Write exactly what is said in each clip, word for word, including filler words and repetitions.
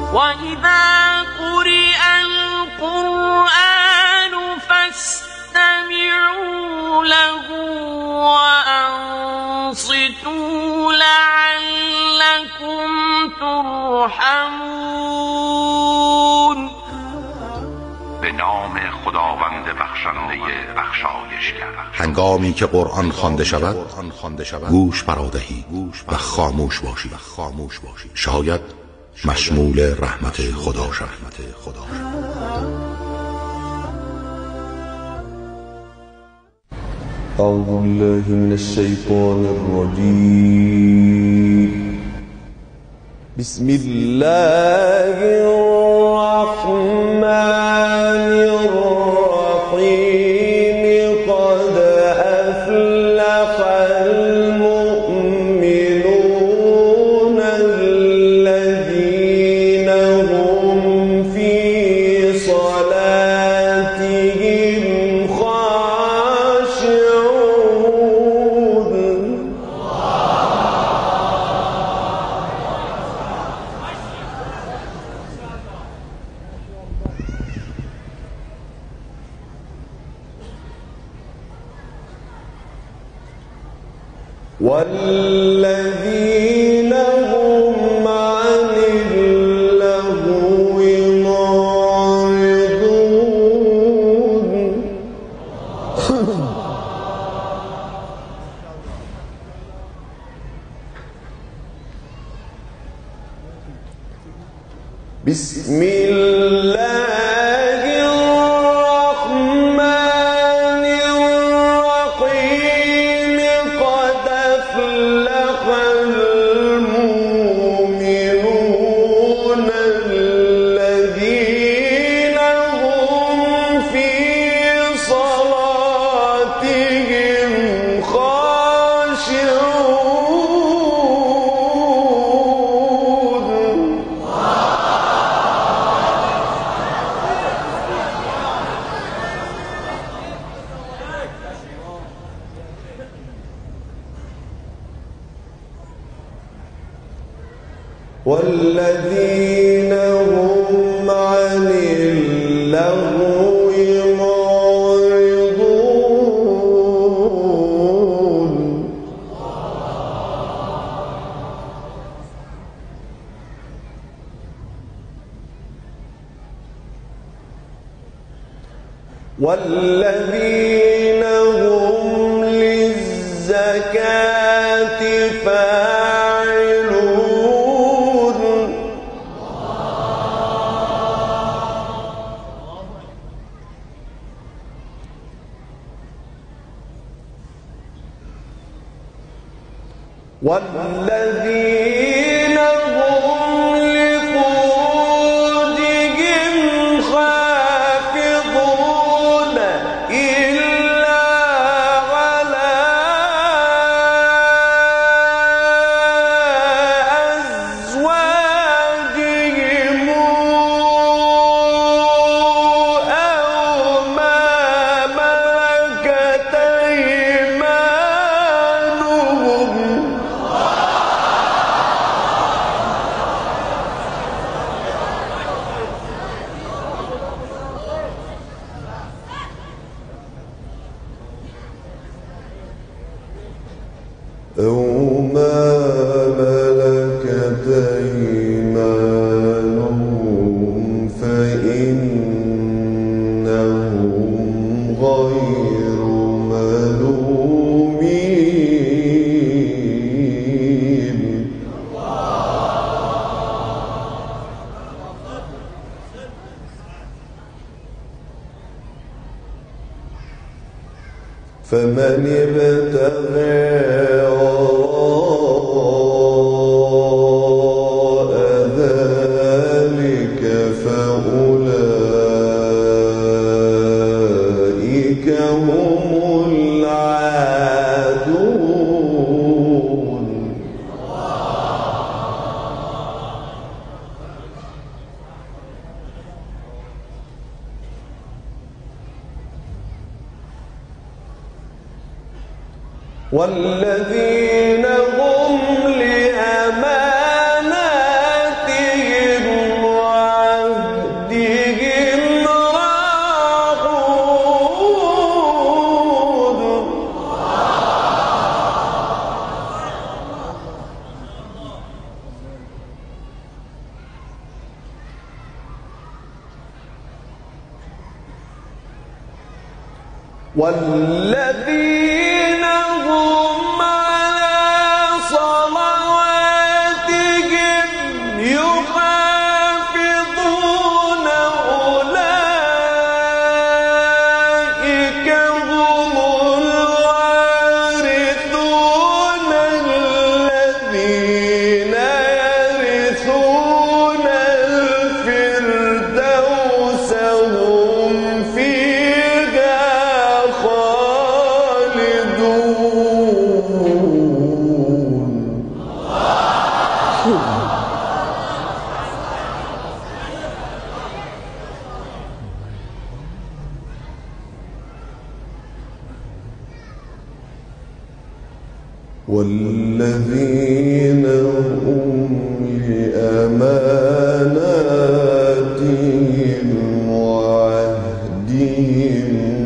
وإذا قرئ القرآن فاستمعوا له وأنصتوا لعلكم ترحمون. به نام خداوند بخشنده بخشایشگر. هنگامی که قرآن خوانده شود گوش فرادهی و خاموش باشی، شاید مشمول رحمت خدا شد. اعوذ بالله من الشیطان الرجیم. بسم الله الرحمن الرحیم. قد افلح المؤمنون الذين هم في صلاتهم خاشعون. والذين هم عن اللغو معرضون. بسم الله الرحمن الرحيم. قد أفلح المؤمنون الذين هم في صلاتهم خاشعون. والذين هم عن اللغو معرضون. والذين هم للزكاة فاعلون. والذين هم لفروجهم حافظون إلا على أزواجهم أو ما ملكت أيمانهم. أو ما ملكت أيمانهم فإنهم غير ملومين. فمن ابتغى وراء ذلك فأولئك هم العادون. والذين هم لأماناتهم والذين هم على صلواتهم يحافظون أولئك هم الوارثون الذين يرثون الفردوس هم فيها خالدون. والذين هم لأماناتهم وعهدهم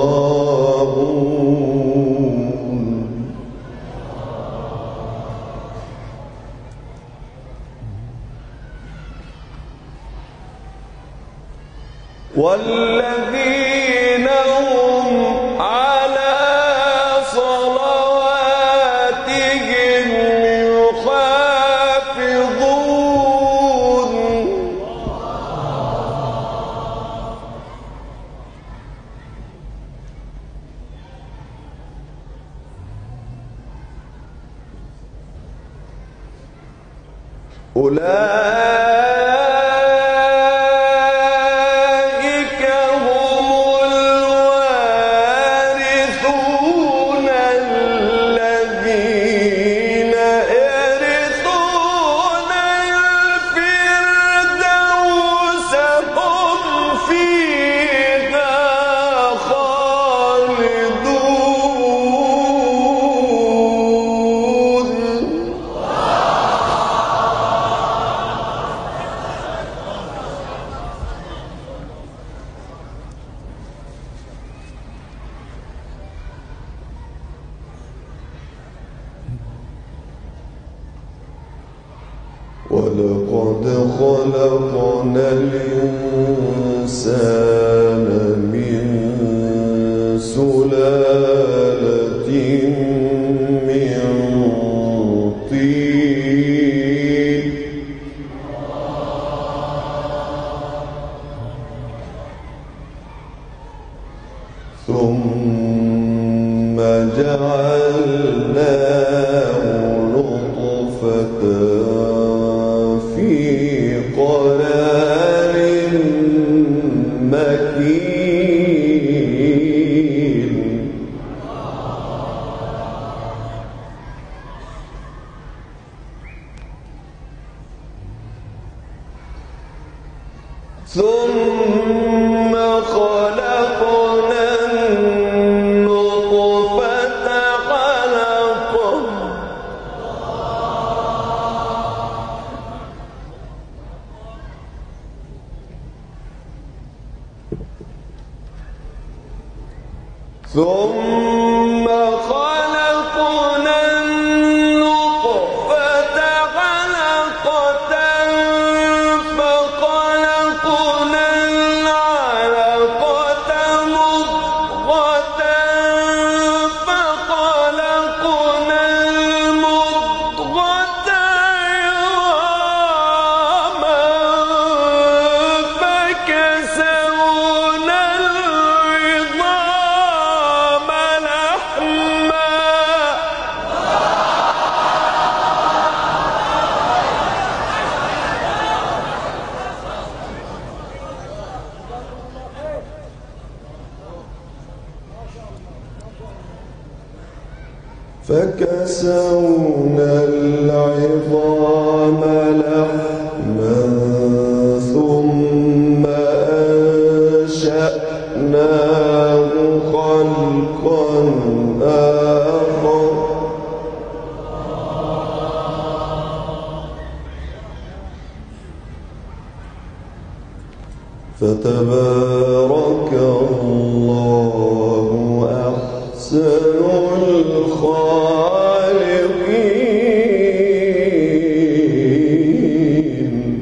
راعون. والذين هم على صلواتهم يحافظون. أولئك هم الوارثون الذين يرثون الفردوس هم فيها خالدون. ولقد خلقنا الإنسان من سلالة من طين ثم جعلناه نطفة في قرار مكين. ثم خلقنا النطفة علقة ثم خلقنا النطفة علقة فخلقنا العلقة مضغة فخلقنا المضغة عظاما فكسونا العظام لحما فكسونا العظام لحما ثم أنشأناه خلقا آخر فتبارك الله أحسن الخالقين.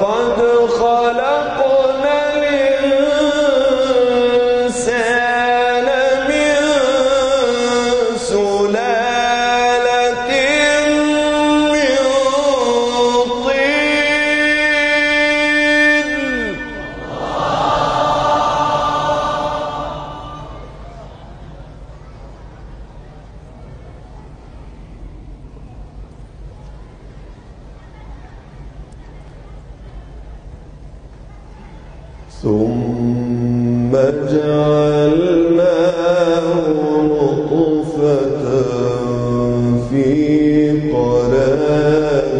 ولقد خلقنا الإنسان من سلالة من طين ثم جعلناه نطفة في قرار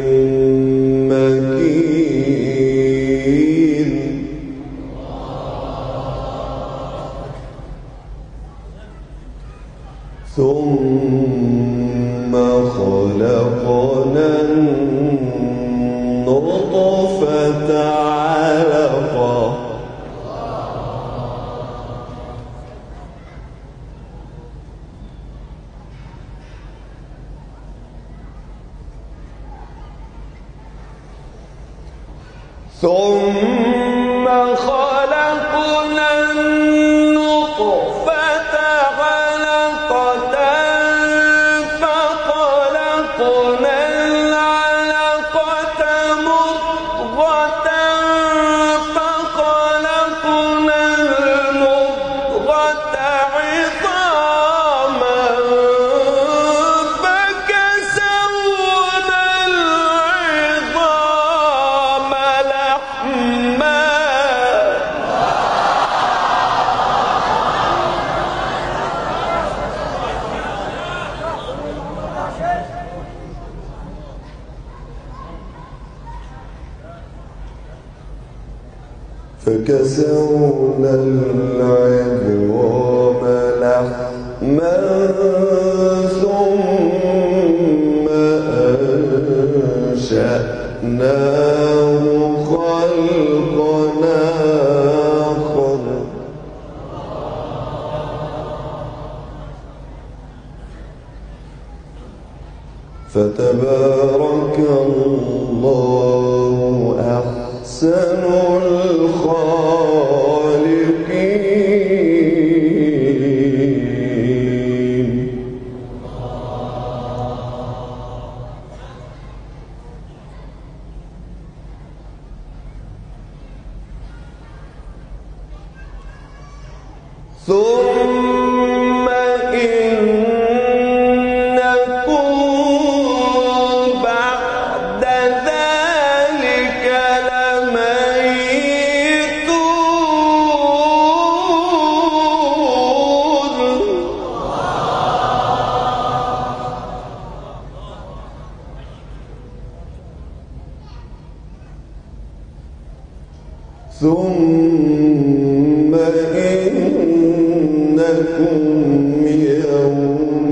مكين ثم خلقنا النطفة علقة ثم خلقنا النطفة علقة فخلقنا العلقة مضغة فخلقنا المضغة عظاما فكسونا العظام لحما فكسونا العظام لحما ثم أنشأناه خلقا آخر فتبارك الله أحسن الخالقين. ثم إنكم بعد ذلك لميتون. ثم إنكم يوم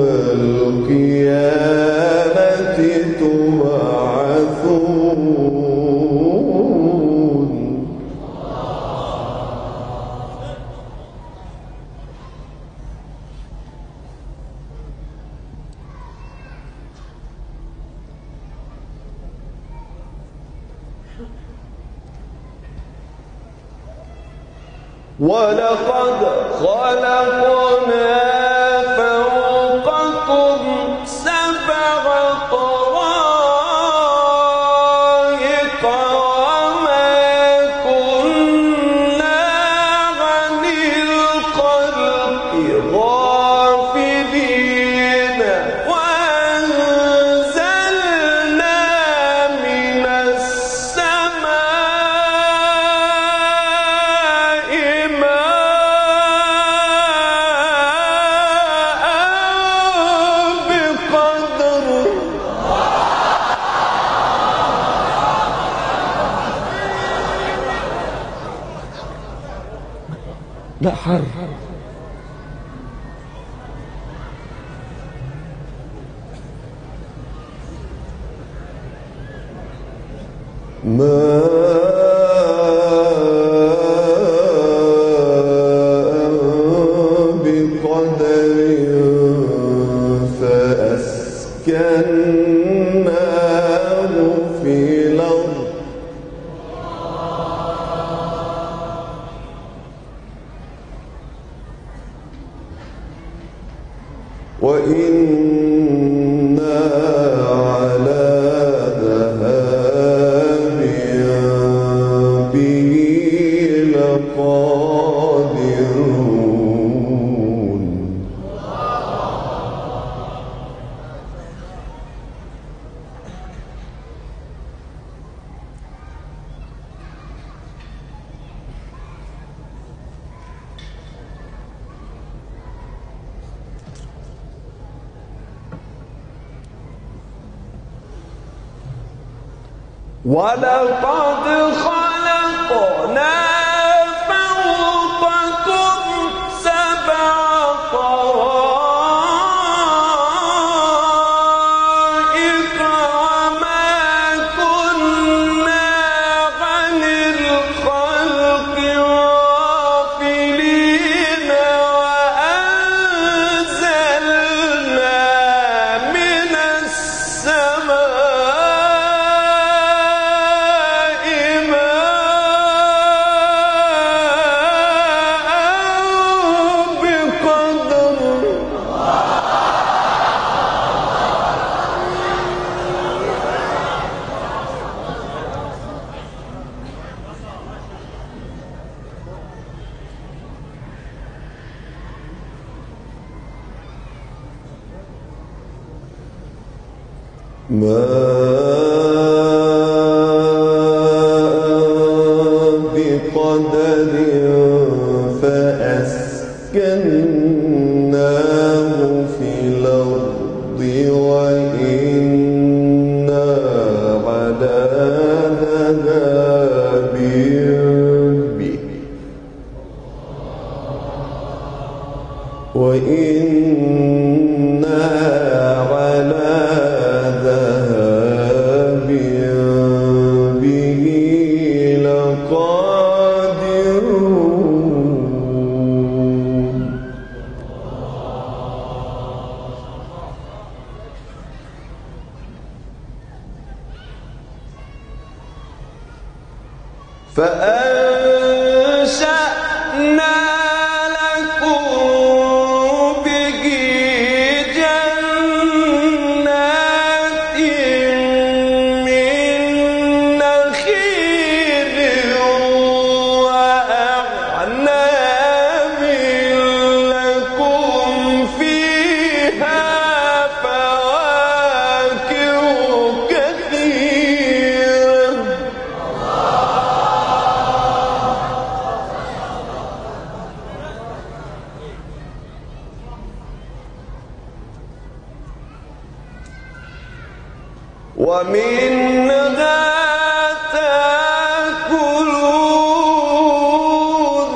القيامة تبعثون. ولقد خلقنا فوقكم سبع طرائق وما كنا عن الخلق غافلين وأنزلنا من السماء بقدر. لا حر ماء بقدر فأسكناه في الأرض وإنا على ذهاب به لقادرون ولقد خلقنا فوقكم سبع طرائق وما كنا عن الخلق غافلين وأنزلنا من السماء ماء بقدر فأسكناه في الأرض وإنا على ذهاب به وإنا على ذهاب به لقادرون فأنشأنا لكم به جنات من نخيل وأعناب لكم فيها فواكه كثيرة ومنها تأكلون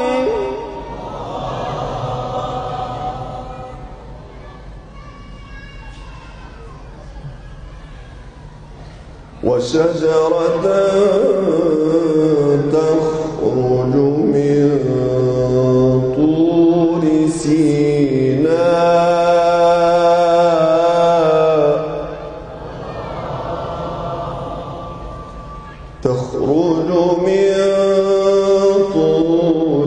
وشجرة تخرج من طور سيناء تخرج من طور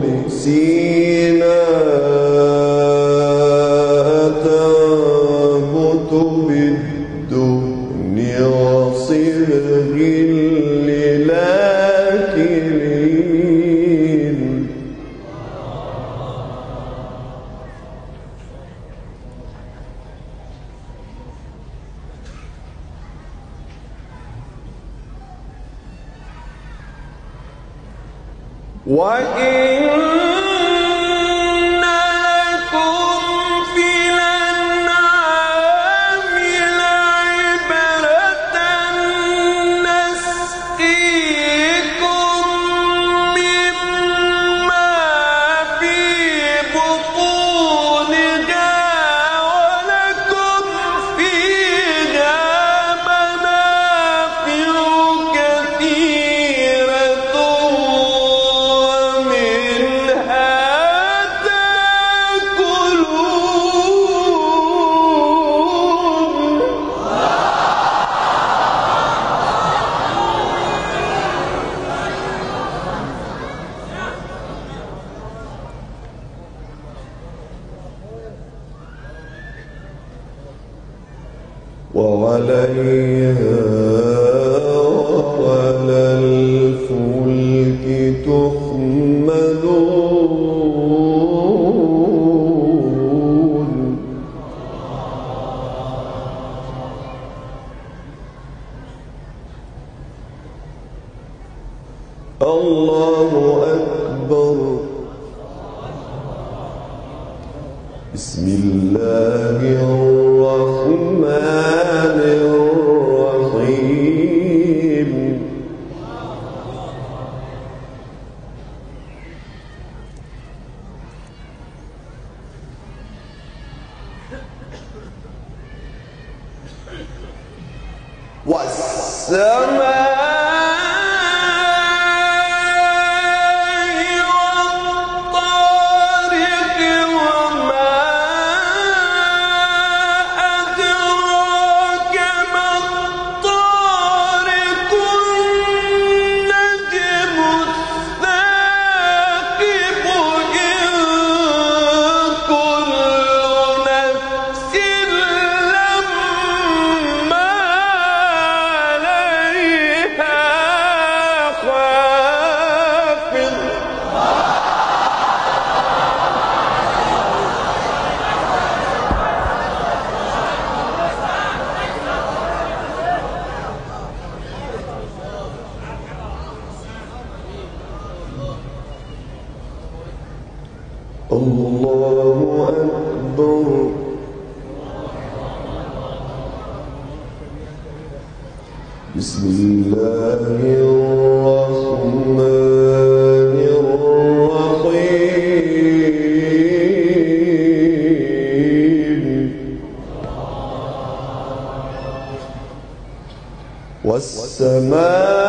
سيناء تنبت بالدهن وصبغ للآكلين وإن لكم في الأنعام لعبرة نسقيكم مما في بطونها ولكم فيها منافع كثيرة ومنها عليها وعلى الفلك تحملون الله أكبر. بسم الله الرحمن الرحيم. والسماء الله أكبر. بسم الله الرحمن الرحيم. والسماء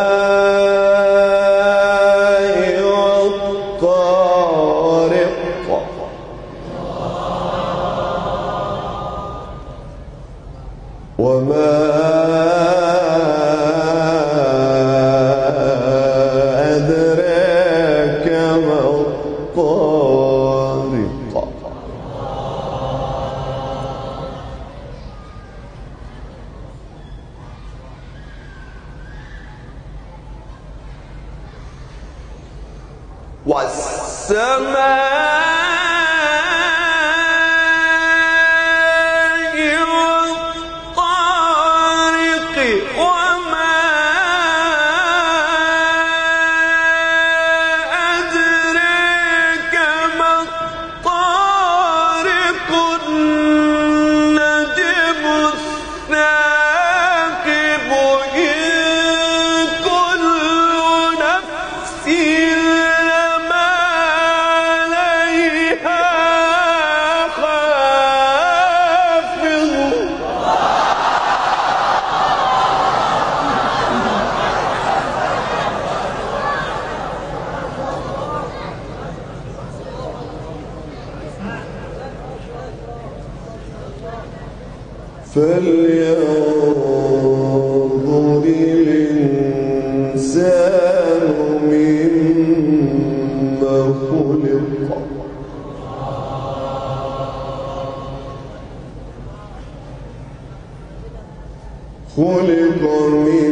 وما أدراك ما الطارق. والسماء فلينظر الإنسان مما خلق. خلق من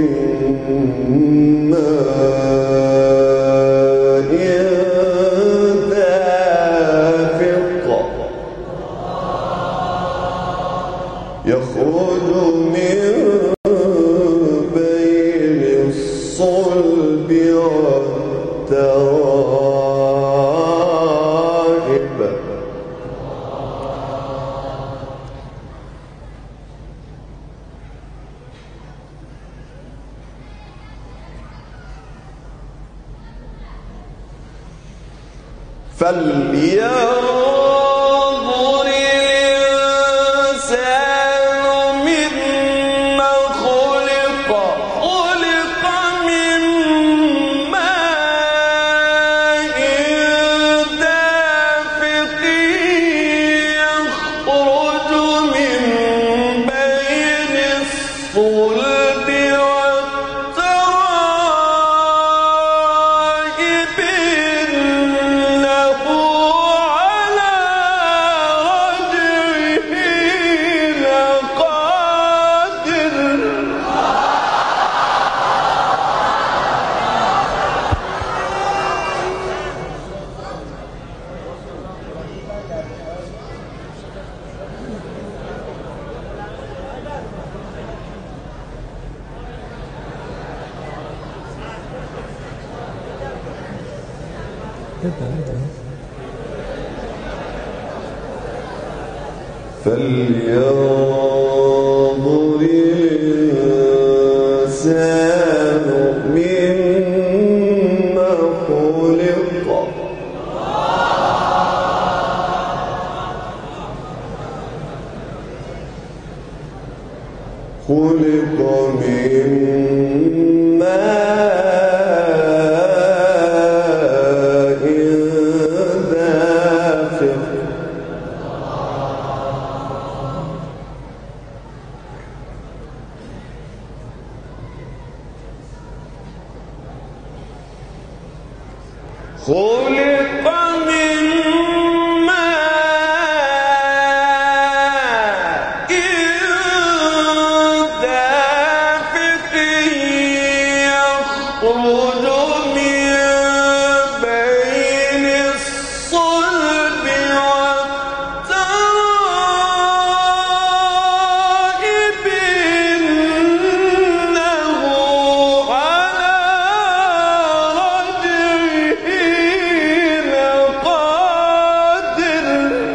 ماء دافق يخرج من بين الصلب والترائب. فلينظر الإنسان مما خلق. خلق من ماء دافق يخرج من بين الصلب والترائب. إنه على فلينظر الإنسان مما خلق خلق من ماء دافق خلق من ماء دافق يخرج من بين الصلب والترائب إنه على رجعه لقادر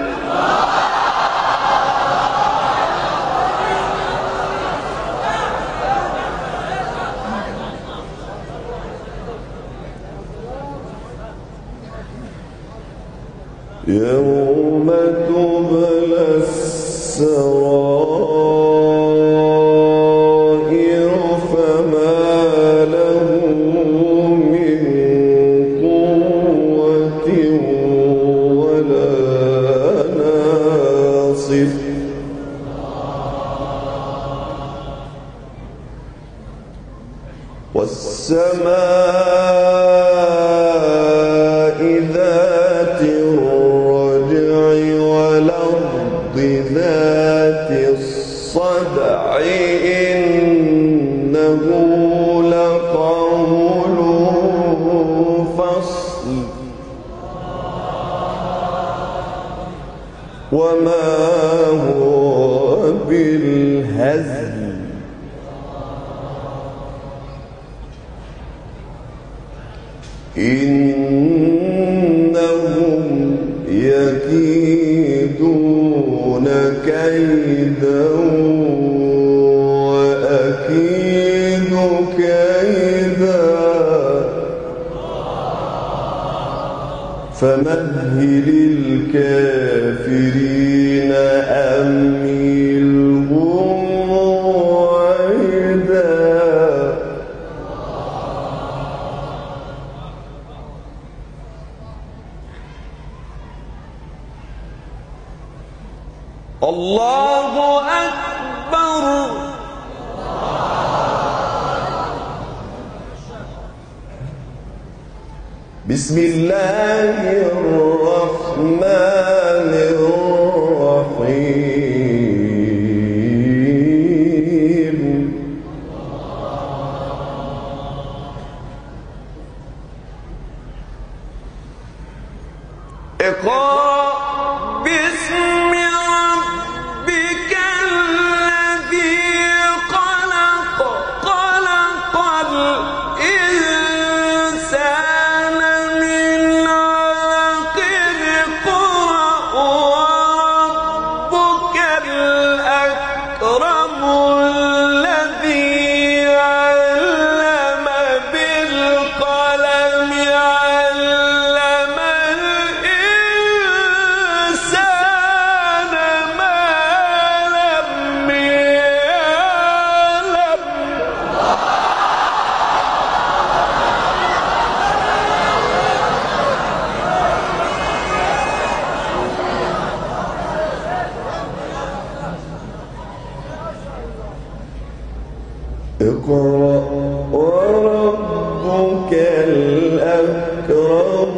يوم تبلى السرائر فما له من قوة ولا ناصر والسماء ذات الرجع والأرض ذات الصدع إنه لقول فصل وما هو بالهزل إنهم يكيدون كيدا وأكيد كيدا فمهل الكافرين أمهلهم رويدا الله أكبر بسم الله الرحمن الرحيم اقرأ باسم ربك الذي خلق خلق الإنسان من علق اقرأ وربك الأكرم الذي علم بالقلم علم الإنسان ما لم يعلم اقرأ وربك الأكرم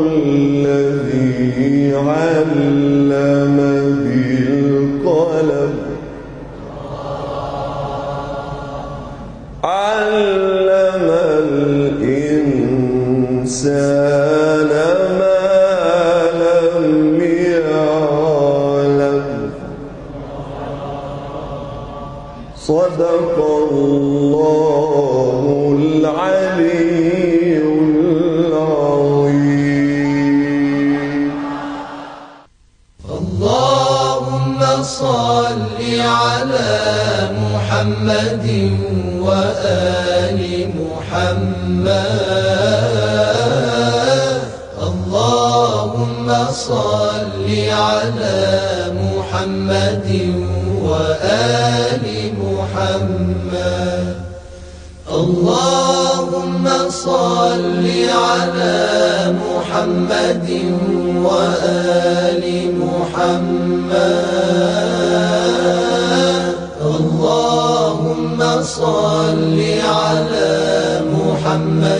الذي علم بالقلم علم الإنسان ما لم يعلم صدق الله العلي العظيم محمد اللهم صل على محمد وآل محمد اللهم صل على محمد وآل محمد اللهم صل على محمد